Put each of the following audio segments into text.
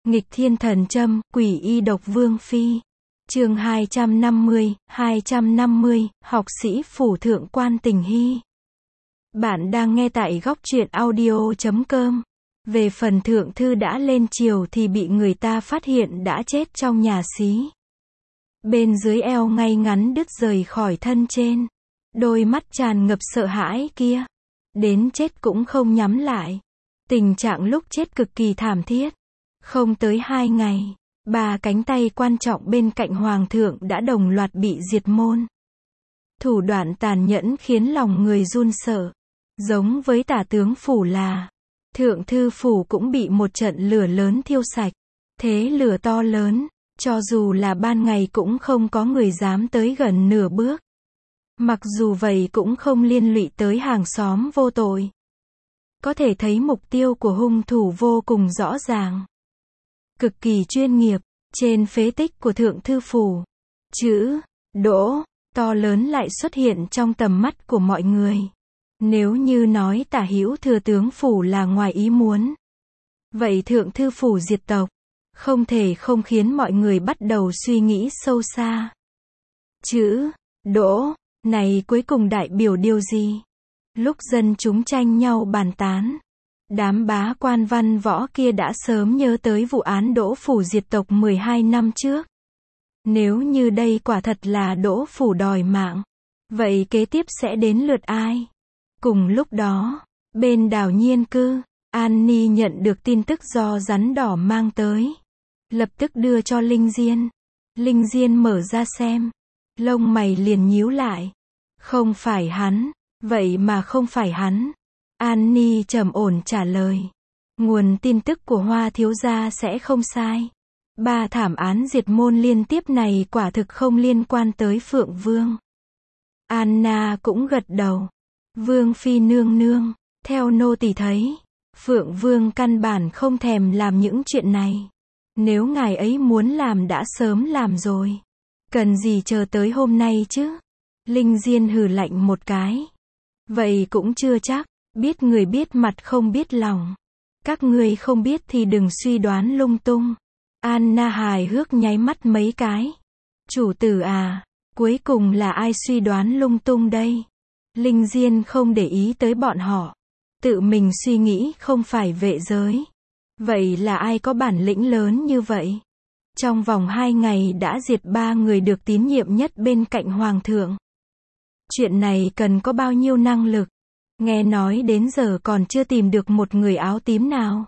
Nghịch thiên thần châm, quỷ y độc vương phi. Chương 250, học sĩ phủ thượng quan tình hy. Bạn đang nghe tại góc truyện audio.com. Về phần thượng thư đã lên triều thì bị người ta phát hiện đã chết trong nhà xí. Bên dưới eo ngay ngắn đứt rời khỏi thân trên. Đôi mắt tràn ngập sợ hãi kia. Đến chết cũng không nhắm lại. Tình trạng lúc chết cực kỳ thảm thiết. Không tới 2 ngày, 3 cánh tay quan trọng bên cạnh hoàng thượng đã đồng loạt bị diệt môn. Thủ đoạn tàn nhẫn khiến lòng người run sợ. Giống với tả tướng phủ là, thượng thư phủ cũng bị một trận lửa lớn thiêu sạch. Thế lửa to lớn, cho dù là ban ngày cũng không có người dám tới gần nửa bước. Mặc dù vậy cũng không liên lụy tới hàng xóm vô tội. Có thể thấy mục tiêu của hung thủ vô cùng rõ ràng. Cực kỳ chuyên nghiệp, trên phế tích của thượng thư phủ. Chữ Đỗ to lớn lại xuất hiện trong tầm mắt của mọi người. Nếu như nói Tả Hữu thừa tướng phủ là ngoài ý muốn, vậy thượng thư phủ diệt tộc, không thể không khiến mọi người bắt đầu suy nghĩ sâu xa. Chữ Đỗ này cuối cùng đại biểu điều gì? Lúc dân chúng tranh nhau bàn tán, đám bá quan văn võ kia đã sớm nhớ tới vụ án Đỗ phủ diệt tộc 12 năm trước. Nếu như đây quả thật là Đỗ phủ đòi mạng, vậy kế tiếp sẽ đến lượt ai? Cùng lúc đó, bên Đào Nhiên Cư, An Ni nhận được tin tức do rắn đỏ mang tới. Lập tức đưa cho Linh Diên. Linh Diên mở ra xem. Lông mày liền nhíu lại. Không phải hắn. Vậy mà không phải hắn. An Ni trầm ổn trả lời. Nguồn tin tức của Hoa thiếu gia sẽ không sai. 3 thảm án diệt môn liên tiếp này quả thực không liên quan tới Phượng Vương. Anna cũng gật đầu. Vương phi nương nương, theo nô tỳ thấy, Phượng Vương căn bản không thèm làm những chuyện này. Nếu ngài ấy muốn làm đã sớm làm rồi. Cần gì chờ tới hôm nay chứ? Linh Diên hừ lạnh một cái. Vậy cũng chưa chắc, biết người biết mặt không biết lòng. Các ngươi không biết thì đừng suy đoán lung tung. Anna hài hước nháy mắt mấy cái. Chủ tử à, cuối cùng là ai suy đoán lung tung đây? Linh Diên không để ý tới bọn họ. Tự mình suy nghĩ không phải vệ giới. Vậy là ai có bản lĩnh lớn như vậy? Trong vòng 2 ngày đã diệt 3 người được tín nhiệm nhất bên cạnh hoàng thượng. Chuyện này cần có bao nhiêu năng lực? Nghe nói đến giờ còn chưa tìm được một người áo tím nào.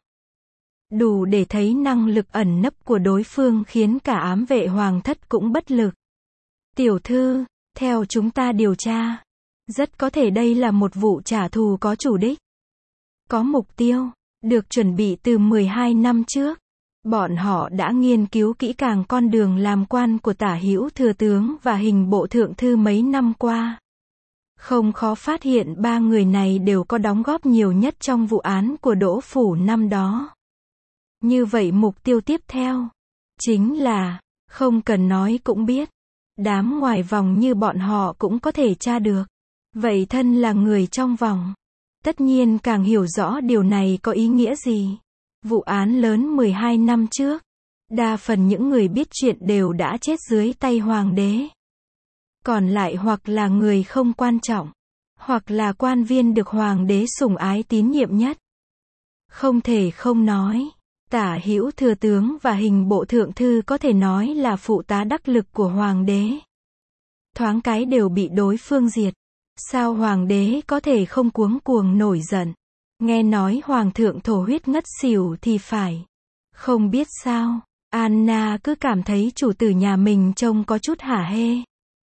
Đủ để thấy năng lực ẩn nấp của đối phương khiến cả ám vệ hoàng thất cũng bất lực. Tiểu thư, theo chúng ta điều tra, rất có thể đây là một vụ trả thù có chủ đích. Có mục tiêu, được chuẩn bị từ 12 năm trước. Bọn họ đã nghiên cứu kỹ càng con đường làm quan của Tả Hữu thừa tướng và hình bộ thượng thư mấy năm qua. Không khó phát hiện 3 người này đều có đóng góp nhiều nhất trong vụ án của Đỗ phủ năm đó. Như vậy mục tiêu tiếp theo, chính là, không cần nói cũng biết, đám ngoài vòng như bọn họ cũng có thể tra được. Vậy thân là người trong vòng, tất nhiên càng hiểu rõ điều này có ý nghĩa gì. Vụ án lớn 12 năm trước, đa phần những người biết chuyện đều đã chết dưới tay hoàng đế. Còn lại hoặc là người không quan trọng, hoặc là quan viên được hoàng đế sủng ái tín nhiệm nhất. Không thể không nói, Tả Hữu thừa tướng và hình bộ thượng thư có thể nói là phụ tá đắc lực của hoàng đế. Thoáng cái đều bị đối phương diệt. Sao hoàng đế có thể không cuống cuồng nổi giận? Nghe nói hoàng thượng thổ huyết ngất xỉu thì phải. Không biết sao, Anna cứ cảm thấy chủ tử nhà mình trông có chút hả hê.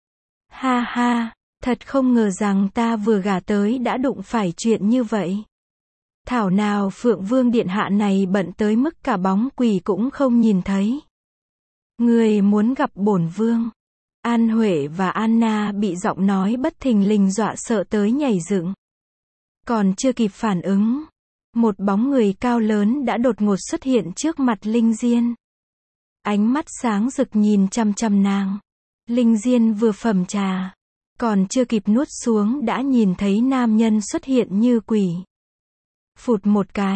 Ha ha, thật không ngờ rằng ta vừa gả tới đã đụng phải chuyện như vậy. Thảo nào Phượng Vương điện hạ này bận tới mức cả bóng quỷ cũng không nhìn thấy. Người muốn gặp bổn vương. An Huệ và Anna bị giọng nói bất thình lình dọa sợ tới nhảy dựng. Còn chưa kịp phản ứng, một bóng người cao lớn đã đột ngột xuất hiện trước mặt Linh Diên. Ánh mắt sáng rực nhìn chăm chăm nàng. Linh Diên vừa phẩm trà, còn chưa kịp nuốt xuống đã nhìn thấy nam nhân xuất hiện như quỷ. Phụt một cái,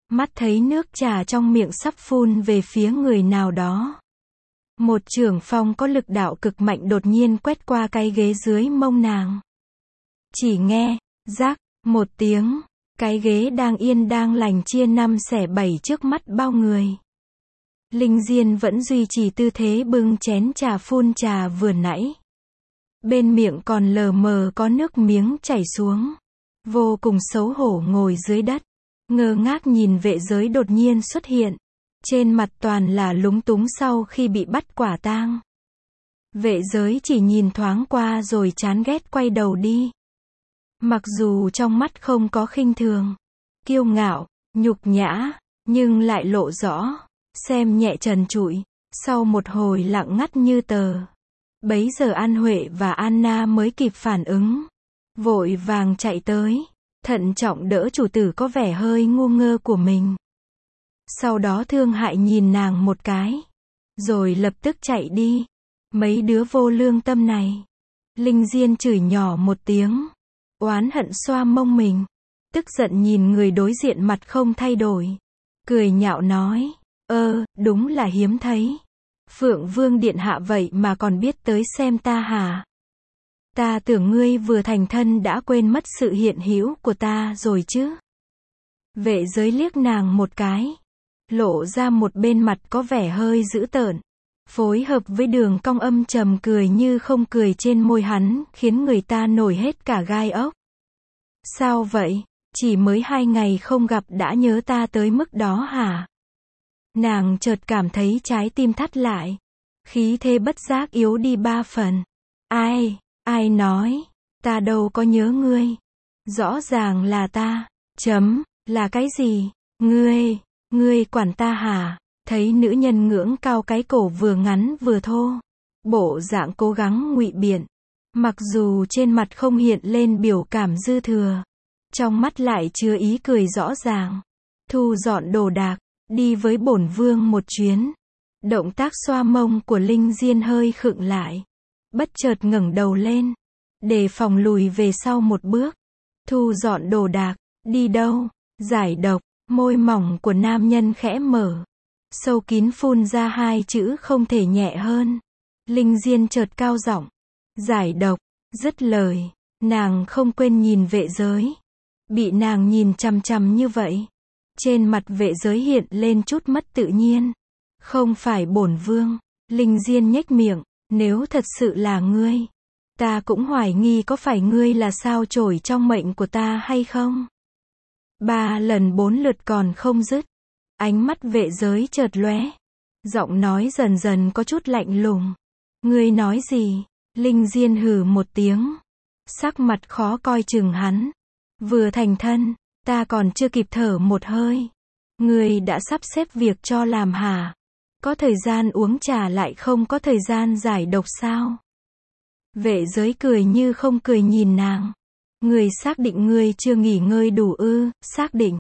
Mắt thấy nước trà trong miệng sắp phun về phía người nào đó. Một chưởng phong có lực đạo cực mạnh đột nhiên quét qua cái ghế dưới mông nàng. Chỉ nghe, rác, một tiếng, cái ghế đang yên đang lành chia năm xẻ bảy trước mắt bao người. Linh Diên vẫn duy trì tư thế bưng chén trà phun trà vừa nãy. Bên miệng còn lờ mờ có nước miếng chảy xuống. Vô cùng xấu hổ ngồi dưới đất. Ngơ ngác nhìn vệ giới đột nhiên xuất hiện. Trên mặt toàn là lúng túng sau khi bị bắt quả tang. Vệ giới chỉ nhìn thoáng qua rồi chán ghét quay đầu đi. Mặc dù trong mắt không có khinh thường, kiêu ngạo, nhục nhã, nhưng lại lộ rõ, xem nhẹ trần trụi. Sau một hồi lặng ngắt như tờ. Bấy giờ An Huệ và Anna mới kịp phản ứng. Vội vàng chạy tới, thận trọng đỡ chủ tử có vẻ hơi ngu ngơ của mình. Sau đó thương hại nhìn nàng một cái. Rồi lập tức chạy đi. Mấy đứa vô lương tâm này. Linh Diên chửi nhỏ một tiếng. Oán hận xoa mông mình. Tức giận nhìn người đối diện mặt không thay đổi. Cười nhạo nói. Đúng là hiếm thấy. Phượng Vương điện hạ vậy mà còn biết tới xem ta hả? Ta tưởng ngươi vừa thành thân đã quên mất sự hiện hữu của ta rồi chứ. Vệ giới liếc nàng một cái. Lộ ra một bên mặt có vẻ hơi dữ tợn. Phối hợp với đường cong âm trầm cười như không cười trên môi hắn, khiến người ta nổi hết cả gai ốc. Sao vậy? Chỉ mới 2 ngày không gặp đã nhớ ta tới mức đó hả? Nàng chợt cảm thấy trái tim thắt lại. Khí thế bất giác yếu đi 3 phần. Ai nói? Ta đâu có nhớ ngươi. Rõ ràng là ta. Là cái gì? Ngươi quản ta hả? Thấy nữ nhân ngưỡng cao cái cổ vừa ngắn vừa thô. Bộ dạng cố gắng ngụy biện. Mặc dù trên mặt không hiện lên biểu cảm dư thừa. Trong mắt lại chứa ý cười rõ ràng. Thu dọn đồ đạc. Đi với bổn vương một chuyến. Động tác xoa mông của Linh Diên hơi khựng lại. Bất chợt ngẩng đầu lên. Đề phòng lùi về sau một bước. Thu dọn đồ đạc. Đi đâu? Giải độc. Môi mỏng của nam nhân khẽ mở. Sâu kín phun ra 2 chữ không thể nhẹ hơn. Linh Diên chợt cao giọng. Giải độc. Dứt lời. Nàng không quên nhìn vệ giới. Bị nàng nhìn chằm chằm như vậy. Trên mặt vệ giới hiện lên chút mất tự nhiên. Không phải bổn vương. Linh Diên nhếch miệng. Nếu thật sự là ngươi, ta cũng hoài nghi có phải ngươi là sao chổi trong mệnh của ta hay không. 3 lần 4 lượt còn không dứt. Ánh mắt vệ giới chợt lóe. Giọng nói dần dần có chút lạnh lùng. Ngươi nói gì? Linh Diên hừ một tiếng. Sắc mặt khó coi chừng hắn. Vừa thành thân, ta còn chưa kịp thở một hơi. Ngươi đã sắp xếp việc cho làm hả? Có thời gian uống trà lại không có thời gian giải độc sao? Vệ giới cười như không cười nhìn nàng. Ngươi xác định ngươi chưa nghỉ ngơi đủ ư? Xác định.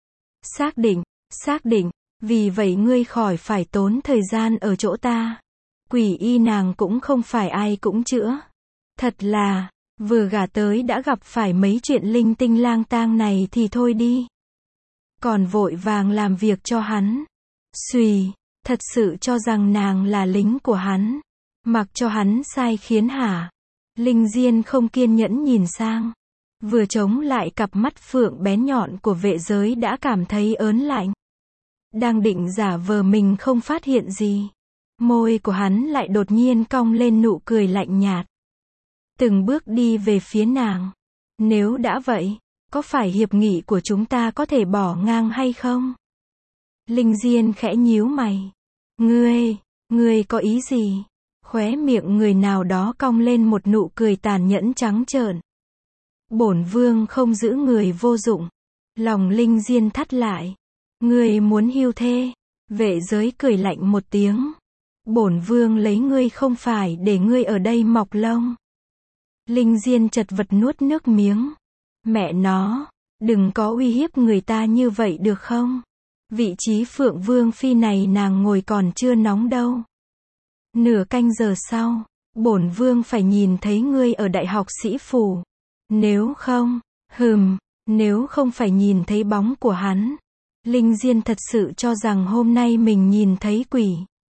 Xác định. Vì vậy ngươi khỏi phải tốn thời gian ở chỗ ta. Quỷ y nàng cũng không phải ai cũng chữa. Thật là, vừa gả tới đã gặp phải mấy chuyện linh tinh lang tang này thì thôi đi. Còn vội vàng làm việc cho hắn. Xùy, thật sự cho rằng nàng là lính của hắn. Mặc cho hắn sai khiến hả? Linh Diên không kiên nhẫn nhìn sang. Vừa chống lại cặp mắt phượng bén nhọn của vệ giới đã cảm thấy ớn lạnh. Đang định giả vờ mình không phát hiện gì. Môi của hắn lại đột nhiên cong lên nụ cười lạnh nhạt. Từng bước đi về phía nàng. Nếu đã vậy, có phải hiệp nghị của chúng ta có thể bỏ ngang hay không? Linh Diên khẽ nhíu mày. Ngươi có ý gì? Khóe miệng người nào đó cong lên một nụ cười tàn nhẫn trắng trợn. Bổn vương không giữ người vô dụng. Lòng Linh Diên thắt lại. Ngươi muốn hưu thê? Vệ giới cười lạnh một tiếng. Bổn vương lấy ngươi không phải để ngươi ở đây mọc lông. Linh Diên chật vật nuốt nước miếng. Mẹ nó, đừng có uy hiếp người ta như vậy được không? Vị trí Phượng Vương phi này nàng ngồi còn chưa nóng đâu. Nửa canh giờ sau, bổn vương phải nhìn thấy ngươi ở đại học sĩ phủ. Nếu không phải nhìn thấy bóng của hắn, Linh Diên thật sự cho rằng hôm nay mình nhìn thấy quỷ.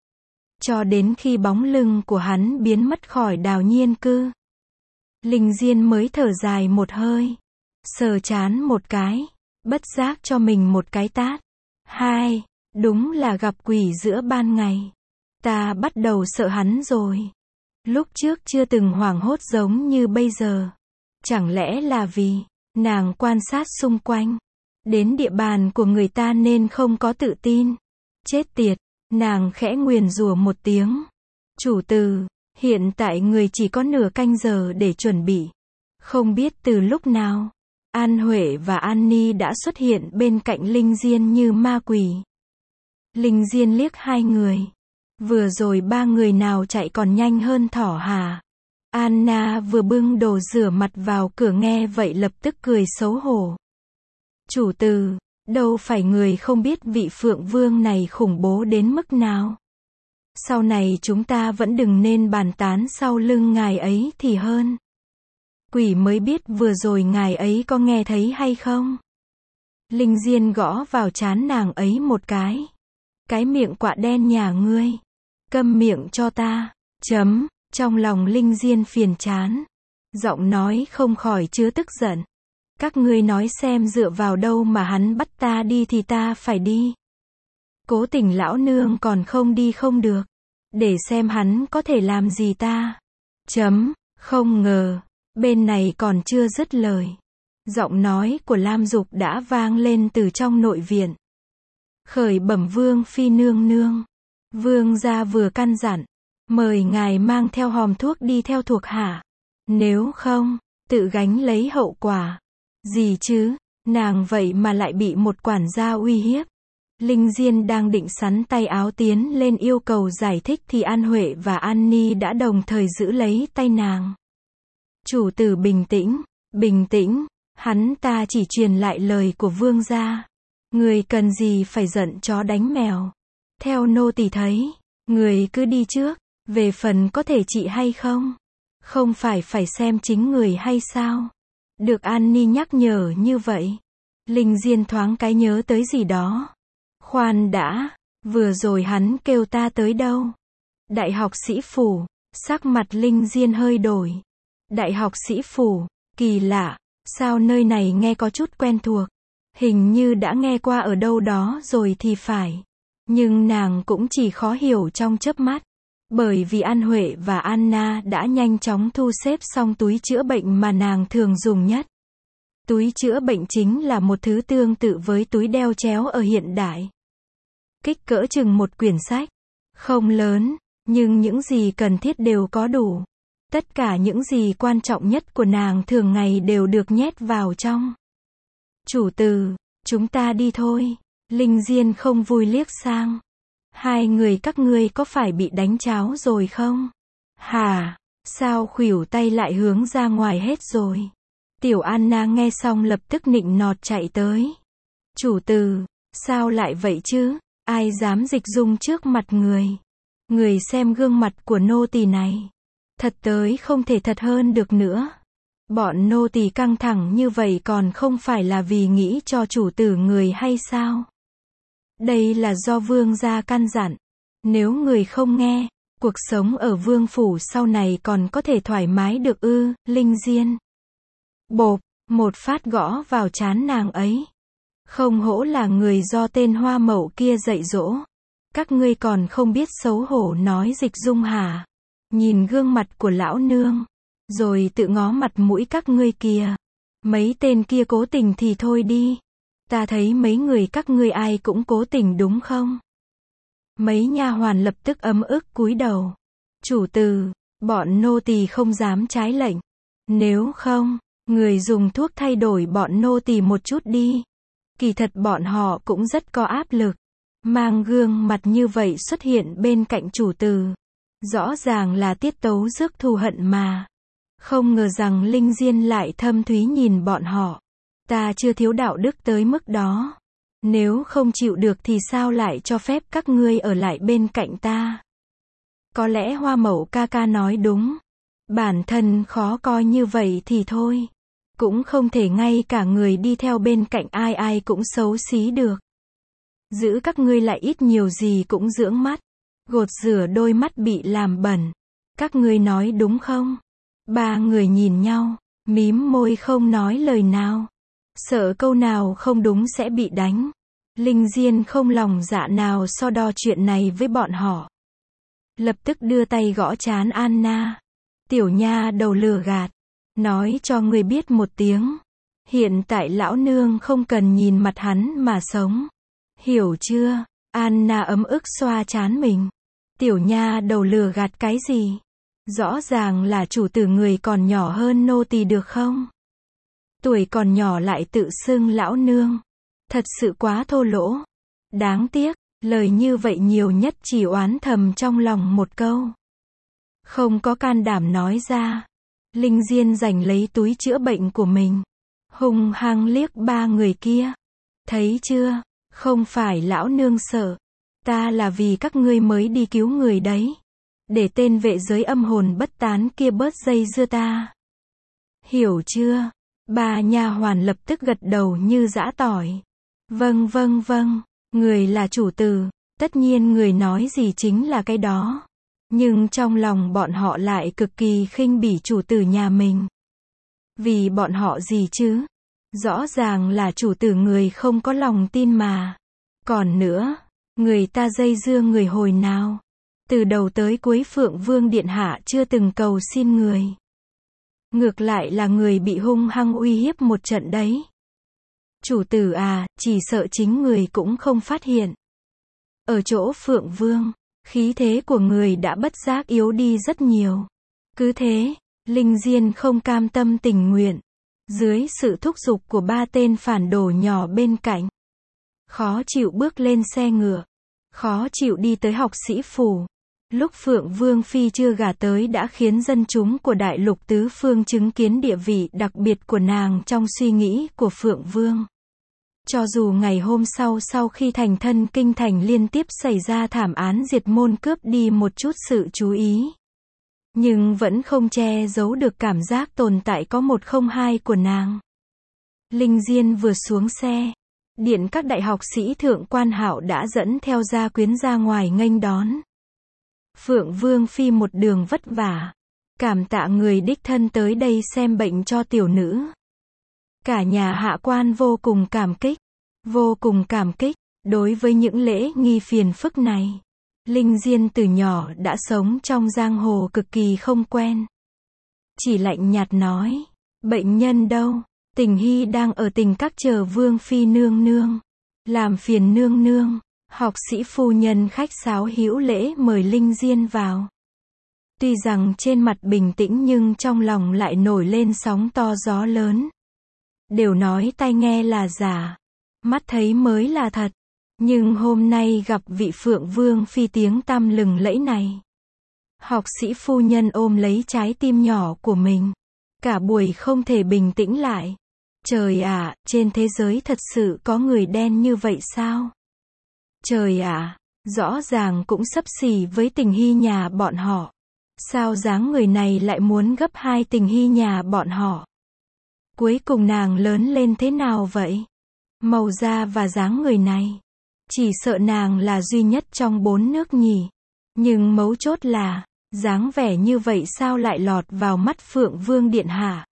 Cho đến khi bóng lưng của hắn biến mất khỏi Đào Nhiên cư. Linh Diên mới thở dài một hơi. Sờ trán một cái. Bất giác cho mình một cái tát. Hai, đúng là gặp quỷ giữa ban ngày. Ta bắt đầu sợ hắn rồi. Lúc trước chưa từng hoảng hốt giống như bây giờ. Chẳng lẽ là vì nàng quan sát xung quanh, đến địa bàn của người ta nên không có tự tin. Chết tiệt, nàng khẽ nguyền rủa một tiếng. Chủ tử, hiện tại người chỉ có nửa canh giờ để chuẩn bị. Không biết từ lúc nào, An Huệ và An Ni đã xuất hiện bên cạnh Linh Diên như ma quỷ. Linh Diên liếc hai người. Vừa rồi ba người nào chạy còn nhanh hơn thỏ hả? Anna vừa bưng đồ rửa mặt vào cửa nghe vậy lập tức cười xấu hổ. Chủ tử, đâu phải người không biết vị Phượng Vương này khủng bố đến mức nào. Sau này chúng ta vẫn đừng nên bàn tán sau lưng ngài ấy thì hơn. Quỷ mới biết vừa rồi ngài ấy có nghe thấy hay không. Linh Diên gõ vào trán nàng ấy một cái. Cái miệng quạ đen nhà ngươi. Câm miệng cho ta. Chấm. Trong lòng Linh Diên phiền chán. Giọng nói không khỏi chứa tức giận. Các ngươi nói xem dựa vào đâu mà hắn bắt ta đi thì ta phải đi. Cố Tình lão nương còn không đi không được. Để xem hắn có thể làm gì ta. Chấm. Không ngờ. Bên này còn chưa dứt lời. Giọng nói của Lam Dục đã vang lên từ trong nội viện. Khởi bẩm Vương phi nương nương. Vương gia vừa căn dặn. Mời ngài mang theo hòm thuốc đi theo thuộc hạ. Nếu không, tự gánh lấy hậu quả. Gì chứ, nàng vậy mà lại bị một quản gia uy hiếp. Linh Diên đang định sắn tay áo tiến lên yêu cầu giải thích thì An Huệ và An Ni đã đồng thời giữ lấy tay nàng. Chủ tử bình tĩnh, bình tĩnh, hắn ta chỉ truyền lại lời của vương gia. Người cần gì phải giận chó đánh mèo. Theo nô tỳ thấy, người cứ đi trước. Về phần có thể trị hay không? Không phải xem chính người hay sao? Được An Ni nhắc nhở như vậy. Linh Diên thoáng cái nhớ tới gì đó. Khoan đã, vừa rồi hắn kêu ta tới đâu? Đại học sĩ phủ. Sắc mặt Linh Diên hơi đổi. Đại học sĩ phủ, kỳ lạ, sao nơi này nghe có chút quen thuộc. Hình như đã nghe qua ở đâu đó rồi thì phải. Nhưng nàng cũng chỉ khó hiểu trong chớp mắt. Bởi vì An Huệ và Anna đã nhanh chóng thu xếp xong túi chữa bệnh mà nàng thường dùng nhất. Túi chữa bệnh chính là một thứ tương tự với túi đeo chéo ở hiện đại. Kích cỡ chừng một quyển sách. Không lớn, nhưng những gì cần thiết đều có đủ. Tất cả những gì quan trọng nhất của nàng thường ngày đều được nhét vào trong. Chủ tử, chúng ta đi thôi. Linh Diên không vui liếc sang. Hai người các ngươi có phải bị đánh cháo rồi không? Hả? Sao khuỷu tay lại hướng ra ngoài hết rồi? Tiểu Anna nghe xong lập tức nịnh nọt chạy tới. Chủ tử, sao lại vậy chứ? Ai dám dịch dung trước mặt người? Người xem gương mặt của nô tỳ này. Thật tới không thể thật hơn được nữa. Bọn nô tỳ căng thẳng như vậy còn không phải là vì nghĩ cho chủ tử người hay sao? Đây là do vương gia căn dặn. Nếu người không nghe, cuộc sống ở vương phủ sau này còn có thể thoải mái được ư? Linh Diên. Bộp, một phát gõ vào trán nàng ấy. Không hổ là người do tên Hoa Mậu kia dạy dỗ. Các ngươi còn không biết xấu hổ nói dịch dung hả? Nhìn gương mặt của lão nương, rồi tự ngó mặt mũi các ngươi kìa. Mấy tên kia cố tình thì thôi đi. Ta thấy mấy người các ngươi ai cũng cố tình đúng không? Mấy nha hoàn lập tức ấm ức cúi đầu. Chủ tử, bọn nô tỳ không dám trái lệnh. Nếu không, người dùng thuốc thay đổi bọn nô tỳ một chút đi. Kỳ thật bọn họ cũng rất có áp lực. Mang gương mặt như vậy xuất hiện bên cạnh chủ tử. Rõ ràng là tiết tấu rước thù hận mà. Không ngờ rằng Linh Diên lại thâm thúy nhìn bọn họ. Ta chưa thiếu đạo đức tới mức đó. Nếu không chịu được thì sao lại cho phép các ngươi ở lại bên cạnh ta? Có lẽ Hoa Mậu ca ca nói đúng. Bản thân khó coi như vậy thì thôi. Cũng không thể ngay cả người đi theo bên cạnh ai ai cũng xấu xí được. Giữ các ngươi lại ít nhiều gì cũng dưỡng mắt. Gột rửa đôi mắt bị làm bẩn. Các ngươi nói đúng không? Ba người nhìn nhau, mím môi không nói lời nào. Sợ câu nào không đúng sẽ bị đánh. Linh Diên không lòng dạ nào so đo chuyện này với bọn họ. Lập tức đưa tay gõ trán Anna. Tiểu nha đầu lừa gạt. Nói cho người biết một tiếng. Hiện tại lão nương không cần nhìn mặt hắn mà sống. Hiểu chưa? Anna ấm ức xoa trán mình. Tiểu nha đầu lừa gạt cái gì? Rõ ràng là chủ tử người còn nhỏ hơn nô tỳ được không? Tuổi còn nhỏ lại tự xưng lão nương. Thật sự quá thô lỗ. Đáng tiếc, lời như vậy nhiều nhất chỉ oán thầm trong lòng một câu. Không có can đảm nói ra. Linh Diên giành lấy túi chữa bệnh của mình. Hung hăng liếc ba người kia. Thấy chưa? Không phải lão nương sợ. Ta là vì các ngươi mới đi cứu người đấy. Để tên vệ giới âm hồn bất tán kia bớt dây dưa ta. Hiểu chưa? Bà nha hoàn lập tức gật đầu như giã tỏi. Vâng vâng vâng, người là chủ tử, tất nhiên người nói gì chính là cái đó. Nhưng trong lòng bọn họ lại cực kỳ khinh bỉ chủ tử nhà mình. Vì bọn họ gì chứ? Rõ ràng là chủ tử người không có lòng tin mà. Còn nữa, người ta dây dưa người hồi nào? Từ đầu tới cuối Phượng Vương Điện Hạ chưa từng cầu xin người. Ngược lại là người bị hung hăng uy hiếp một trận đấy. Chủ tử à, chỉ sợ chính người cũng không phát hiện. Ở chỗ Phượng Vương, khí thế của người đã bất giác yếu đi rất nhiều. Cứ thế, Linh Diên không cam tâm tình nguyện. Dưới sự thúc giục của ba tên phản đồ nhỏ bên cạnh. Khó chịu bước lên xe ngựa. Khó chịu đi tới học sĩ phủ. Lúc Phượng Vương Phi chưa gả tới đã khiến dân chúng của đại lục tứ phương chứng kiến địa vị đặc biệt của nàng trong suy nghĩ của Phượng Vương. Cho dù ngày hôm sau khi thành thân kinh thành liên tiếp xảy ra thảm án diệt môn cướp đi một chút sự chú ý. Nhưng vẫn không che giấu được cảm giác tồn tại có một không hai của nàng. Linh Diên vừa xuống xe. Điện các đại học sĩ thượng quan Hạo đã dẫn theo gia quyến ra ngoài nghênh đón. Phượng Vương Phi một đường vất vả. Cảm tạ người đích thân tới đây xem bệnh cho tiểu nữ. Cả nhà hạ quan vô cùng cảm kích. Vô cùng cảm kích. Đối với những lễ nghi phiền phức này. Linh Diên từ nhỏ đã sống trong giang hồ cực kỳ không quen. Chỉ lạnh nhạt nói. Bệnh nhân đâu? Tình Hy đang ở tình các chờ Vương Phi nương nương. Làm phiền nương nương. Học sĩ phu nhân khách sáo hữu lễ mời Linh Diên vào. Tuy rằng trên mặt bình tĩnh nhưng trong lòng lại nổi lên sóng to gió lớn. Đều nói tai nghe là giả. Mắt thấy mới là thật. Nhưng hôm nay gặp vị Phượng Vương Phi tiếng tăm lừng lẫy này. Học sĩ phu nhân ôm lấy trái tim nhỏ của mình. Cả buổi không thể bình tĩnh lại. Trời ạ, trên thế giới thật sự có người đen như vậy sao? Trời ạ, rõ ràng cũng xấp xỉ với Tình Hy nhà bọn họ. Sao dáng người này lại muốn gấp hai Tình Hy nhà bọn họ? Cuối cùng nàng lớn lên thế nào vậy? Màu da và dáng người này. Chỉ sợ nàng là duy nhất trong 4 nước nhỉ. Nhưng mấu chốt là, dáng vẻ như vậy sao lại lọt vào mắt Phượng Vương Điện Hạ?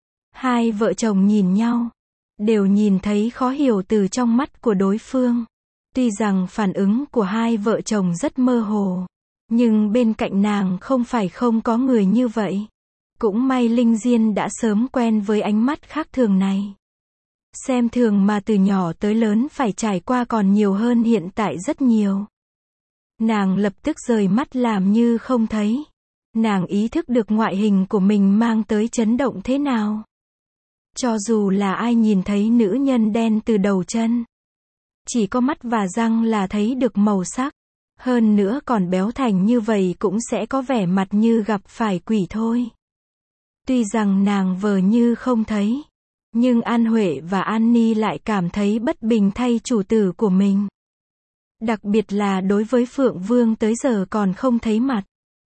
Hai vợ chồng nhìn nhau. Đều nhìn thấy khó hiểu từ trong mắt của đối phương. Tuy rằng phản ứng của hai vợ chồng rất mơ hồ. Nhưng bên cạnh nàng không phải không có người như vậy. Cũng may Linh Diên đã sớm quen với ánh mắt khác thường này. Xem thường mà từ nhỏ tới lớn phải trải qua còn nhiều hơn hiện tại rất nhiều. Nàng lập tức rời mắt làm như không thấy. Nàng ý thức được ngoại hình của mình mang tới chấn động thế nào. Cho dù là ai nhìn thấy nữ nhân đen từ đầu chân. Chỉ có mắt và răng là thấy được màu sắc. Hơn nữa còn béo thành như vậy cũng sẽ có vẻ mặt như gặp phải quỷ thôi. Tuy rằng nàng vờ như không thấy. Nhưng An Huệ và An Ni lại cảm thấy bất bình thay chủ tử của mình. Đặc biệt là đối với Phượng Vương tới giờ còn không thấy mặt.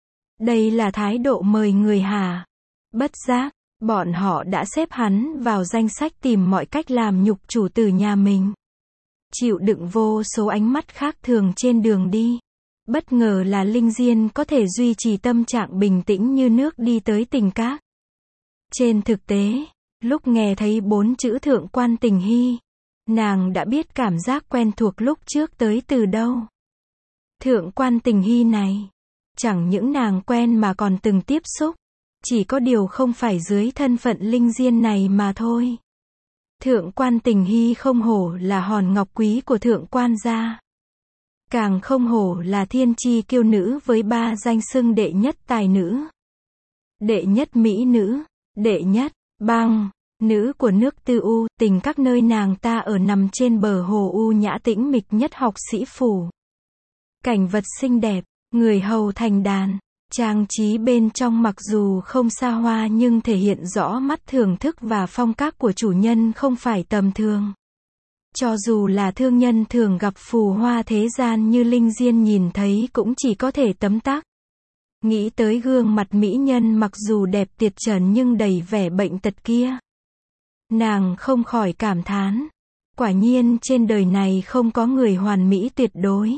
Đây là thái độ mời người hả? Bất giác, bọn họ đã xếp hắn vào danh sách tìm mọi cách làm nhục chủ tử nhà mình. chịu đựng vô số ánh mắt khác thường trên đường đi. Bất ngờ là Linh Diên có thể duy trì tâm trạng bình tĩnh như nước đi tới Tình Các. Trên thực tế, lúc nghe thấy 4 chữ Thượng quan Tình Hy, nàng đã biết cảm giác quen thuộc lúc trước tới từ đâu. Thượng quan Tình Hy này, chẳng những nàng quen mà còn từng tiếp xúc, chỉ có điều không phải dưới thân phận Linh Diên này mà thôi. Thượng quan Tình Hy không hổ là hòn ngọc quý của thượng quan gia. Càng không hổ là thiên chi kiêu nữ với 3 danh xưng đệ nhất tài nữ, đệ nhất mỹ nữ, đệ nhất băng nữ của nước Tư U. Tình Các nơi nàng ta ở nằm trên bờ hồ u nhã tĩnh mịch nhất học sĩ phủ. Cảnh vật xinh đẹp, người hầu thành đàn, trang trí bên trong mặc dù không xa hoa nhưng thể hiện rõ mắt thưởng thức và phong cách của chủ nhân không phải tầm thường. Cho dù là thương nhân thường gặp phù hoa thế gian như Linh Diên nhìn thấy cũng chỉ có thể tấm tắc. Nghĩ tới gương mặt mỹ nhân mặc dù đẹp tuyệt trần nhưng đầy vẻ bệnh tật kia, nàng không khỏi cảm thán, quả nhiên trên đời này không có người hoàn mỹ tuyệt đối.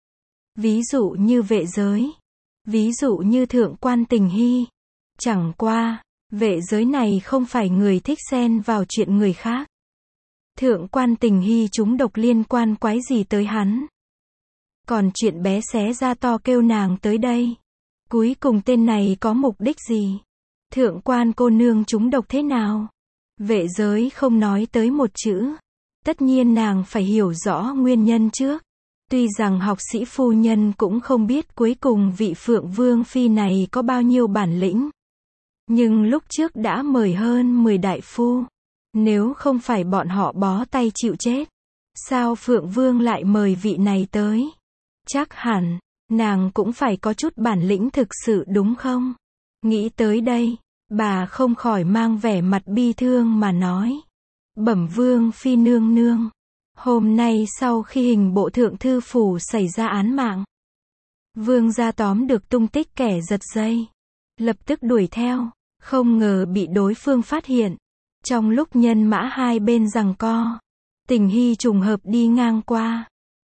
Ví dụ như vệ giới, ví dụ như Thượng quan Tình Hy. Chẳng qua, vệ giới này không phải người thích xen vào chuyện người khác. Thượng quan Tình Hy trúng độc liên quan quái gì tới hắn. Còn chuyện bé xé ra to kêu nàng tới đây, cuối cùng tên này có mục đích gì? Thượng quan cô nương trúng độc thế nào? Vệ giới không nói tới một chữ. Tất nhiên nàng phải hiểu rõ nguyên nhân trước. Tuy rằng học sĩ phu nhân cũng không biết cuối cùng vị Phượng Vương Phi này có bao nhiêu bản lĩnh. Nhưng lúc trước đã mời hơn 10 đại phu. Nếu không phải bọn họ bó tay chịu chết, sao Phượng Vương lại mời vị này tới? Chắc hẳn, nàng cũng phải có chút bản lĩnh thực sự đúng không? Nghĩ tới đây, bà không khỏi mang vẻ mặt bi thương mà nói. Bẩm Vương Phi nương nương. Hôm nay sau khi hình bộ thượng thư phủ xảy ra án mạng, Vương gia tóm được tung tích kẻ giật dây. Lập tức đuổi theo, không ngờ bị đối phương phát hiện. Trong lúc nhân mã hai bên giằng co, Tình Hy trùng hợp đi ngang qua.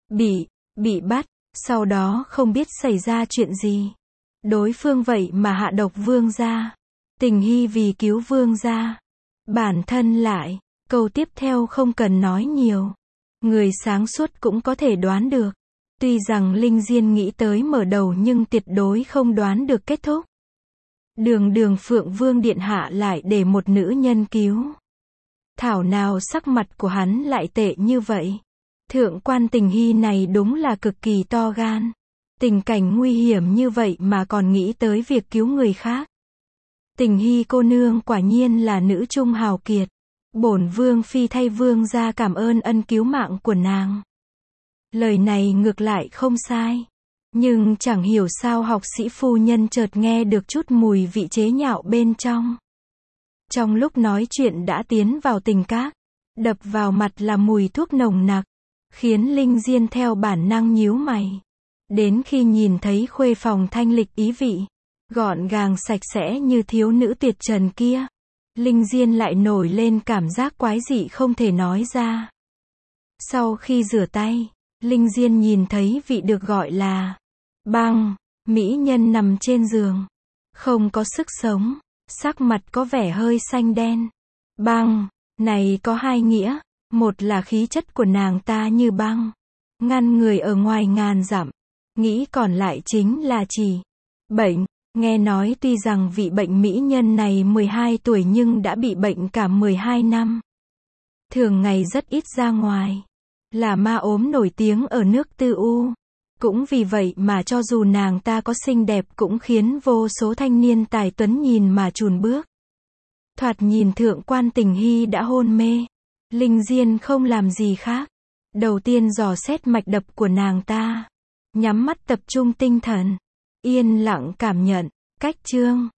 Bị bắt, sau đó không biết xảy ra chuyện gì. Đối phương vậy mà hạ độc Vương gia. Tình Hy vì cứu Vương gia, bản thân lại, câu tiếp theo không cần nói nhiều. Người sáng suốt cũng có thể đoán được. Tuy rằng Linh Diên nghĩ tới mở đầu nhưng tuyệt đối không đoán được kết thúc. Đường Phượng Vương điện hạ lại để một nữ nhân cứu. Thảo nào sắc mặt của hắn lại tệ như vậy. Thượng quan Tình Hy này đúng là cực kỳ to gan. Tình cảnh nguy hiểm như vậy mà còn nghĩ tới việc cứu người khác. Tình Hy cô nương quả nhiên là nữ trung hào kiệt. Bổn Vương Phi thay Vương gia cảm ơn ân cứu mạng của nàng. Lời này ngược lại không sai. Nhưng chẳng hiểu sao học sĩ phu nhân chợt nghe được chút mùi vị chế nhạo bên trong. Trong lúc nói chuyện đã tiến vào Tình Các, đập vào mặt là mùi thuốc nồng nặc, khiến Linh Diên theo bản năng nhíu mày. Đến khi nhìn thấy khuê phòng thanh lịch ý vị, gọn gàng sạch sẽ như thiếu nữ tuyệt trần kia, Linh Diên lại nổi lên cảm giác quái dị không thể nói ra. Sau khi rửa tay, Linh Diên nhìn thấy vị được gọi là băng mỹ nhân nằm trên giường, không có sức sống, sắc mặt có vẻ hơi xanh đen. Băng này có hai nghĩa, một là khí chất của nàng ta như băng, ngăn người ở ngoài ngàn dặm, nghĩ còn lại chính là chỉ bệnh. Nghe nói tuy rằng vị bệnh mỹ nhân này 12 tuổi nhưng đã bị bệnh cả 12 năm. Thường ngày rất ít ra ngoài, là ma ốm nổi tiếng ở nước Tư U. Cũng vì vậy mà cho dù nàng ta có xinh đẹp cũng khiến vô số thanh niên tài tuấn nhìn mà chùn bước. Thoạt nhìn Thượng quan Tình Hy đã hôn mê. Linh Diên không làm gì khác. Đầu tiên dò xét mạch đập của nàng ta. Nhắm mắt tập trung tinh thần. Yên lặng cảm nhận. Cách chương